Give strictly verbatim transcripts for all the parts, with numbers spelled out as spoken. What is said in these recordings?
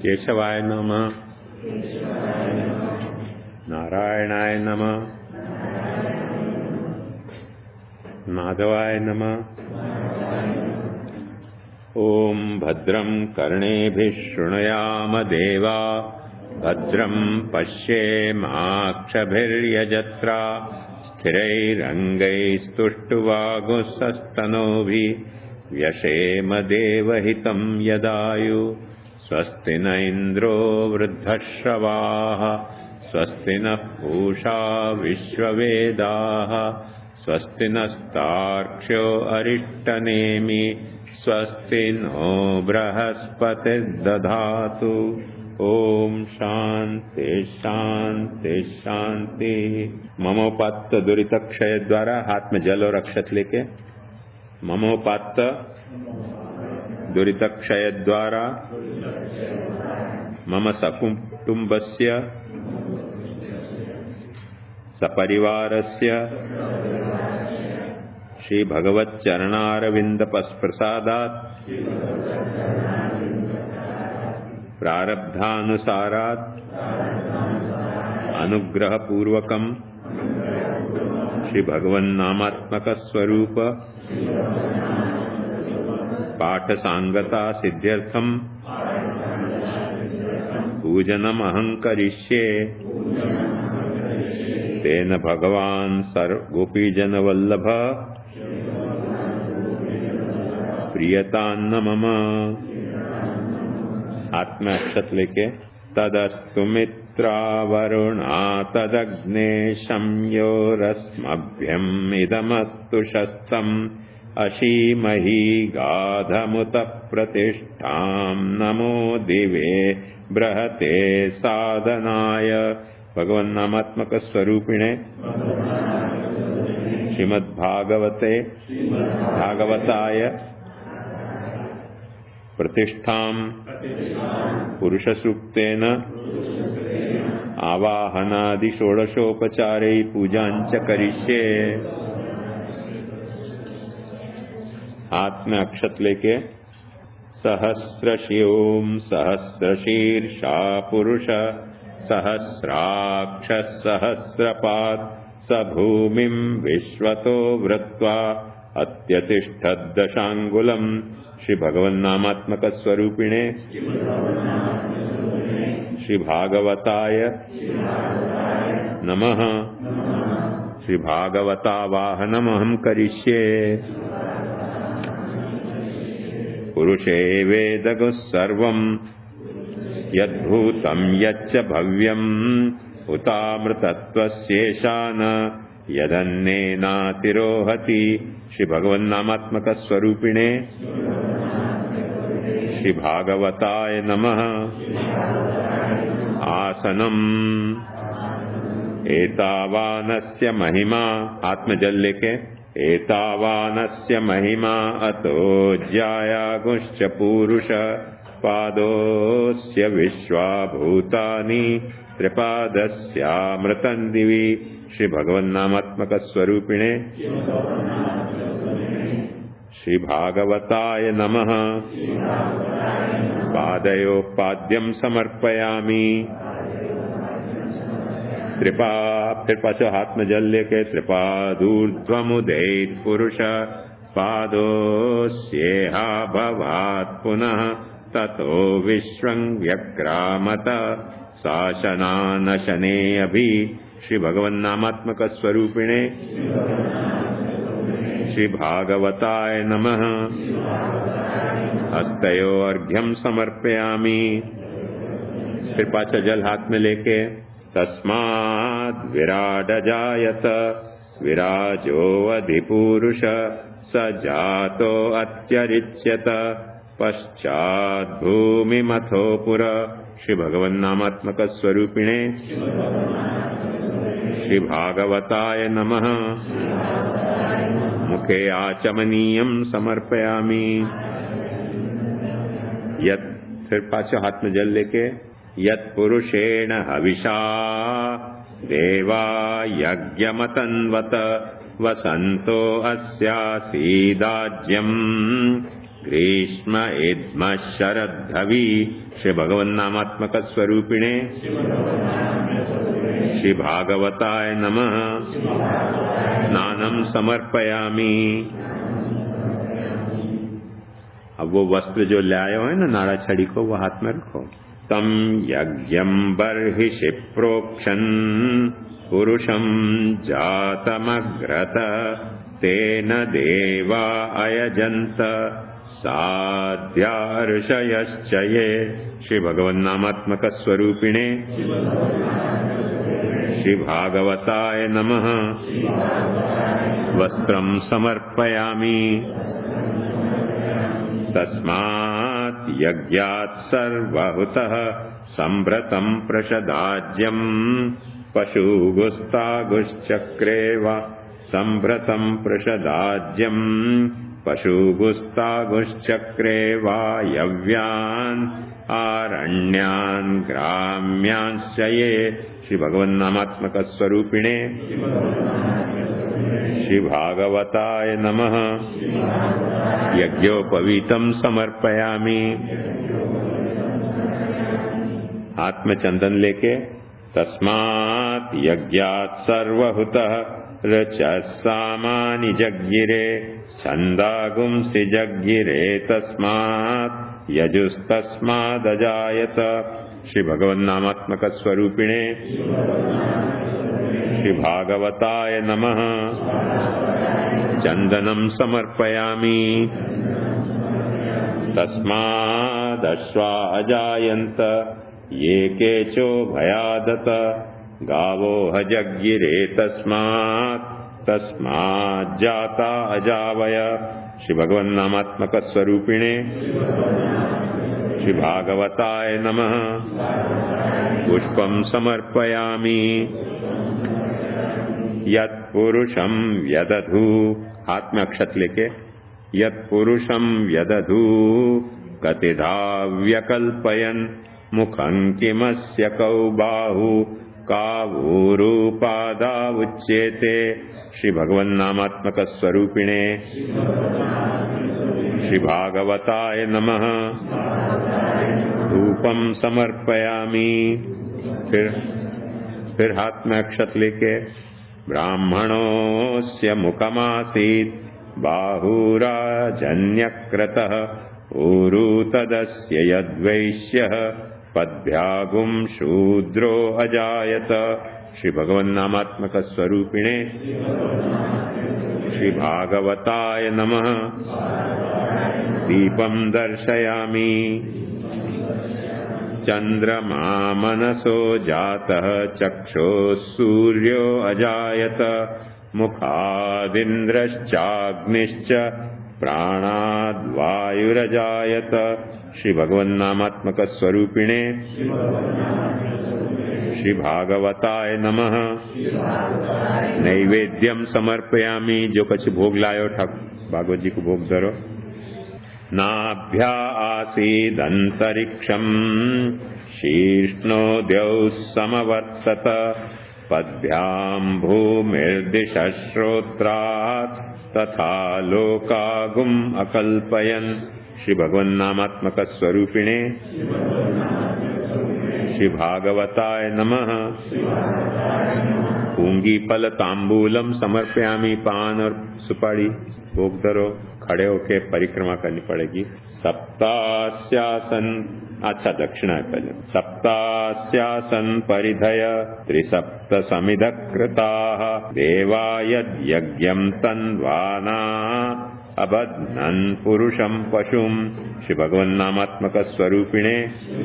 केशवाय नमः, नारायणाय नमः, माधवाय नमः। ओम भद्रं कर्णेभिः शृणुयाम देवा, भद्रं पश्येमाक्षभिर्यजत्रा, स्थिरैरङ्गैस्तुष्टुवागुंसस्तनूभिः व्यशेम देवहितं यदायु। स्वस्ति न इन्द्रो वृद्धश्रवाः, स्वस्ति नः पूषा विश्ववेदाः, स्वस्ति नस्तार्क्ष्यो अरिष्टनेमि, स्वस्ति नो बृहस्पतिर्दधातु। ओम शांति शांति शांति। ममोपात्त दुरित क्षय द्वारा हाथ में जल और अक्षत लेके, ममोपात्त दुरित क्षय द्वारा मम सकुटुम्बस्य सपरिवारस्य श्री भगवत चरणारविंद प्रसादात् प्रारब्धानुसारात् अनुग्रह पूर्वकम श्री भगवन् नामात्मक स्वरूप पाठ सांगता सिद्ध्यर्थम पूजनम अहं करिष्ये। तेन भगवान सर्व गोपीजन वल्लभ प्रियतान्न मम। आत्मा अक्षत लेके, तदस्तु मित्रावरुणा तदग्ने संयोरस्मभ्यम् इदमस्तु शस्तम् अशीमहि गाधमुत प्रतिष्ठाम् नमो दिवे बृहते साधनाय। भगवन्नामात्मक स्वरूपिणे श्रीमद्भागवते भागवताय प्रतिष्ठां पुरुष सूक्तेन आवाहनादि षोडशोपचारै पूजांच करिष्ये। हाथ में अक्षत लेके, सहस्रशीओम सहस्रशीर्षा पुरुष सहस्राक्ष सहस्रपाद स भूमिं विश्वतो वृत्वा अत्यतिष्ठद्दशांगुलम्। श्री भगवन्नामात्मक स्वरूपिणे श्री भागवताय नमः। श्री भागवतावाहनमहं करिष्ये। पुरुषे वेदगुः सर्वम् यद्भूतं यच्च भव्यम् उतामृतत्वस्येषान यदन्नेनातिरोहति। श्री भगवन्नामात्मक स्वरूपिणे श्री भागवताय नमः। आसनम् एतावानस्य महिमा, आत्मजल लेके, एतावानस्य महिमा अतो ज्यायागुश्च पूरुष पादोस्य विश्वाभूतानि त्रिपादस्यामृतं दिवि। श्री भगवन्नामात्मक स्वरूपिणे श्री भागवताय नमः। पादयोपाद्यं समर्पयामि। त्रिपा फिर पाछो हाथ में जल लेके, त्रिपादूर्ध्वमुदैत् पुरुष पादोस्येहा भवात् पुनः ततो विश्वं व्यक्रामत शासनानशने अभि। श्री भगवन्नामात्मक स्वरूपिणे श्री भागवताय नमः। हस्तयो अर्घ्यं समर्पयामि। फिर पाछा जल हाथ में लेके, तस्माद् विराडजायत विराजो अधिपुरुष स जातो अत्यरिच्यत पश्चात् भूमिमथो पुर। श्री भगवन्नामात्मक स्वरूपिणे श्री भागवताय नमः। मुखे आचमनीयं समर्पयामि। यत् फिर पाछो हाथ में जल लेके, यत्पुरुषेण हविषा देवा यज्ञमतन्वत वसन्तो अस्यासीदाज्यम् ग्रीष्म इद्म शरद्धवी श्री भगवन नामात्मक स्वरूपिणे श्री भागवताय नमः स्नानम समर्पयामि। अब वो वस्त्र जो ले आए हो है ना नाड़ा छड़ी को, वो हाथ में रखो। तम यज्ञम बर्हिषि प्रोक्षन् पुरुषं जातमग्रत तेन देवा अयजन्त साध्या ऋषयश्च ये श्री भगवन नामात्मक स्वरूपिणे श्री भागवताय नमः वस्त्रं समर्पयामि। तस्मात् यज्ञात् सर्वहुतः संभृतं प्रषदाज्यं पशुगुस्तागुश्चक्रे वा संभृतं प्रषदाज्यं पशुगुस्तागुश्चक्रे वा यव्यान् आरण्यान् ग्राम्यांश्च ये श्री भगवन नामात्मक स्वरूपिणे श्री भागवताय नमः यज्ञोपवीतं समर्पयामि। हाथ में चंदन लेके तस्मात् यज्ञात् सर्वहुतः ऋचः सामानि जज्ञिरे छन्दागुंसि जज्ञिरे तस्मात् यजुस्तस्मादजायत श्री भगवन नामात्मक स्वरूपिणे श्री भागवताय नमः चंदनम समर्पयामि। तस्मादश्वा अजायन्त ये केचो भयादत गावो हजज्ञिरे तस्मात् तस्माज्जाता अजावय श्री भगवन नामात्मक स्वरूपिणे श्री भागवताय नमः पुष्पं समर्पयामि। यत्पुरुषं व्यदधु हाथ में अक्षत लेके यत्पुरुषं व्यदधु कतिधा व्यकल्पयन् मुखं किमस्य कौ बाहु कावूरूपादा उच्येते श्री भगवन नामात्मक स्वरूपिणे श्री भागवताय नमः धूपम समर्पयामि। फिर फिर हाथ में अक्षत लेके ब्राह्मणोस्य मुखमासीत् बाहुराजन्यक्रतः ऊरू तदस्य यद्वैश्यः पद्भ्यागुं शूद्रो अजायत श्री भगवन नामात्मक स्वरूपिणे श्री भागवताय नमः दीपं दर्शयामि। चंद्रमा मनसो जातः चक्षुः सूर्यो अजायत मुखादिन्द्रश्चाग्निश्च प्राणाद्वायुरजायत श्री भगवन नामात्मक स्वरूपिणे श्री भागवताय नमः नैवेद्यम समर्पयामि। जो कुछ भोग लायो ठाक भागवत जी को भोग धरो। नाभ्या आसीदन्तरिक्षम् शीर्ष्णो द्यौः समवर्तत पद्भ्याम् भूमिर्दिशः श्रोत्रात् तथा लोकागुम् अकल्पयन् श्री भगवन नामात्मक स्वरूपिणे श्री भागवताय नमः पूंगी फल तांबूलम समर्पयामि। पान और सुपारी भोग धरो। खड़े होके परिक्रमा करनी पड़ेगी। सप्तास्यासन अच्छा दक्षिणा है पहले। सप्तास्यासन परिधय त्रिसप्त समिध कृताः देवा यज्ञम तन्वाना अबध्नन् पुरुषं पशुं श्री भगवन नामात्मक स्वरूपिणे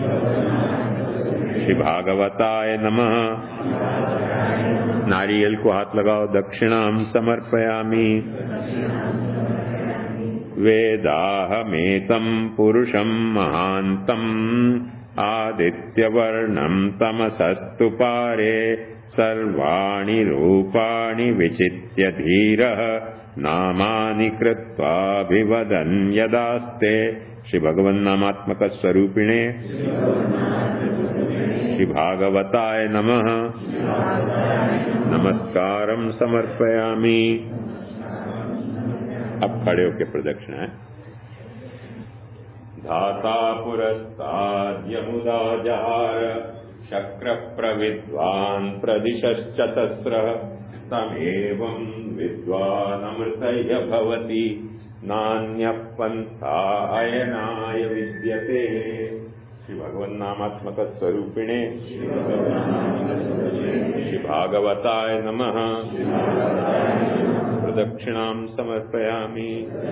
श्री भागवताय नमः। नारियल को हाथ लगाओ। दक्षिणाम समर्पयामि। वेदाहमेतं पुरुषं महान्तम् आदित्यवर्णं तमसस्तु पारे सर्वाणि रूपाणि विचित्य धीरः नामानि कृत्वाभिवदन् यदास्ते श्री भगवन नामात्मक स्वरूपिणे श्री भागवताय नमः। नमस्कारम समर्पयामि। अब खड़े होकर प्रदक्षिणा है। धाता पुरस्ताद्यमुदा जहार शक्र प्रविद्वान् प्रदिशश्चतस्रः तमेवं विद्वानमृतय भवति नान्यः पन्था अयनाय विद्यते। श्री भगवन् नामात्मक स्वरूपिणे श्री भागवताय नमः। प्रदक्षिणां समर्पयामि।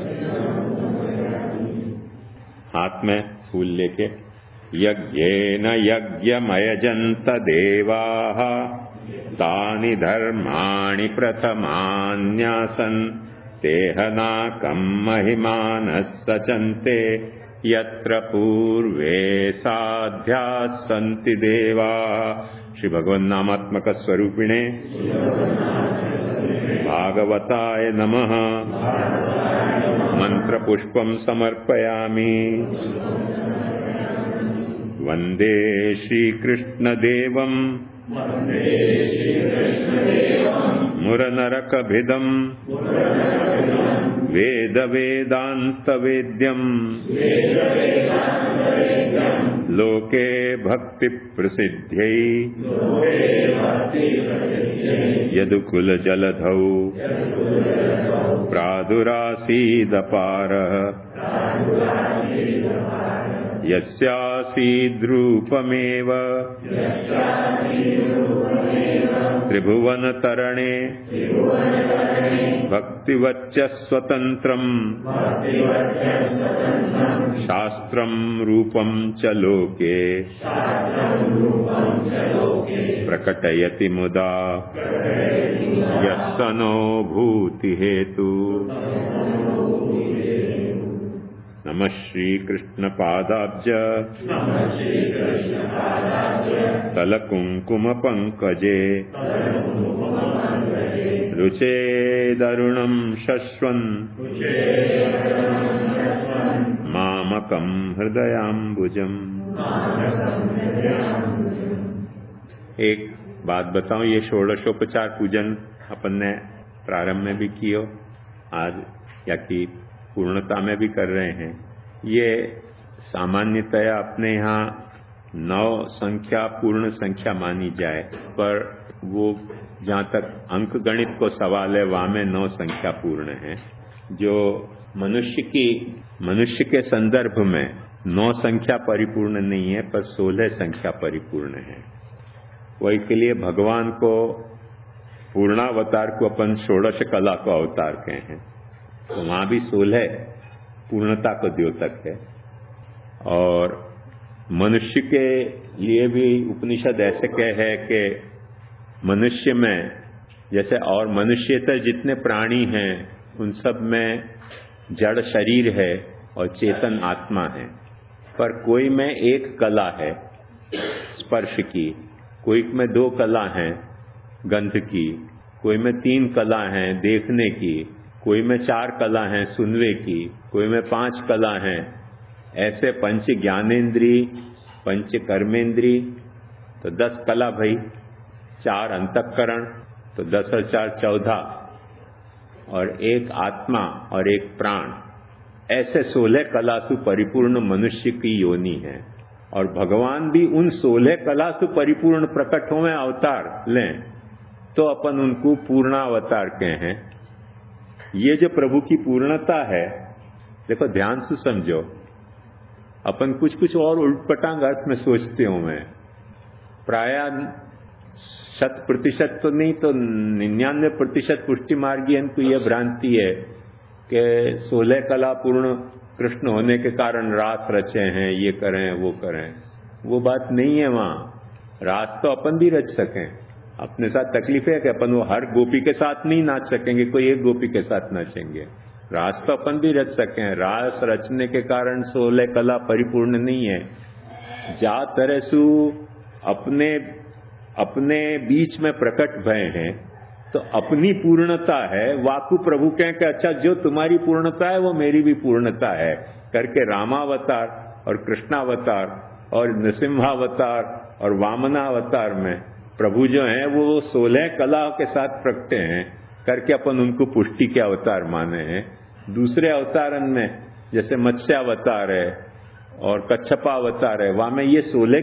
हाथ में फूल लेके यज्ञेन यज्ञमयजन्त देवाः तानि धर्माणि प्रथमान्यासन् तेहनाकं महिमानः सचन्ते यत्र पूर्वे साध्याः सन्ति देवाः। श्री भगवन् नामात्मक स्वरूपिणे भागवताय नमः। मंत्र पुष्पं समर्पयामि। वंदे श्रीकृष्णदेवं मुरनरकभिदं वेद वेदांत वेद्यं लोके भक्ति प्रसिद्ध्यै यदुकुल जलधौ प्रादुरासीदपारः यस्यासीद्रूपमेव त्रिभुवनतरणे भक्तिवच्च स्वतन्त्रम् शास्त्रं रूपं च लोके प्रकटयति मुदा यस्य नो भूतिहेतु। नमः श्रीकृष्ण पादाब्ज तलकुंकुम पंकजे रुचेदरुणं शश्वन् मामकं हृदयाम्बुजम्। एक बात बताऊं, ये षोडशोपचार पूजन अपन ने प्रारंभ में भी कियो आज या कि पूर्णता में भी कर रहे हैं। ये सामान्यतया अपने यहाँ नौ संख्या पूर्ण संख्या मानी जाए, पर वो जहाँ तक अंक गणित को सवाल है वहाँ में नौ संख्या पूर्ण है। जो मनुष्य की मनुष्य के संदर्भ में नौ संख्या परिपूर्ण नहीं है, पर सोलह संख्या परिपूर्ण है। वही के लिए भगवान को पूर्णावतार को अपन षोडश कला को अवतार कहे हैं, तो वहां भी सोलह पूर्णता को द्योतक है। और मनुष्य के लिए भी उपनिषद ऐसे कहे है कि मनुष्य में जैसे और मनुष्यतर जितने प्राणी हैं उन सब में जड़ शरीर है और चेतन आत्मा है, पर कोई में एक कला है स्पर्श की, कोई में दो कला हैं गंध की, कोई में तीन कला हैं देखने की, कोई में चार कला हैं सुनवे की, कोई में पांच कला हैं। ऐसे पंच ज्ञानेन्द्री पंच कर्मेंद्री तो दस कला भाई, चार अंतःकरण तो दस और चार चौदह, और एक आत्मा और एक प्राण, ऐसे सोलह कला से परिपूर्ण मनुष्य की योनि है। और भगवान भी उन सोलह कला से परिपूर्ण प्रकट हों अवतार लें तो अपन उनको पूर्णावतार कहे हैं। ये जो प्रभु की पूर्णता है, देखो ध्यान से समझो, अपन कुछ कुछ और उल्टपटांग अर्थ में सोचते हो। मैं प्राय शत प्रतिशत तो नहीं तो निन्यानवे प्रतिशत पुष्टि मार्गियन को यह भ्रांति है कि सोलह कला पूर्ण कृष्ण होने के कारण रास रचे हैं, ये करें वो करें। वो बात नहीं है। वहां रास तो अपन भी रच सकें, अपने साथ तकलीफ है कि अपन वो हर गोपी के साथ नहीं नाच सकेंगे, कोई एक गोपी के साथ नाचेंगे। रास तो अपन भी रच सकें, रास रचने के कारण सोलह कला परिपूर्ण नहीं है। जा तरह सु अपने अपने बीच में प्रकट भय हैं तो अपनी पूर्णता है। वाकु प्रभु कहें कि अच्छा जो तुम्हारी पूर्णता है वो मेरी भी पूर्णता है करके रामावतार और कृष्णावतार और नृसिंहावतार और वामनावतार में प्रभु जो हैं वो सोलह कला के साथ प्रकटे हैं करके अपन उनको पुष्टि के अवतार माने हैं। दूसरे अवतारन में जैसे मत्स्यावतार है और कच्छपावतार है, वहां में ये सोलह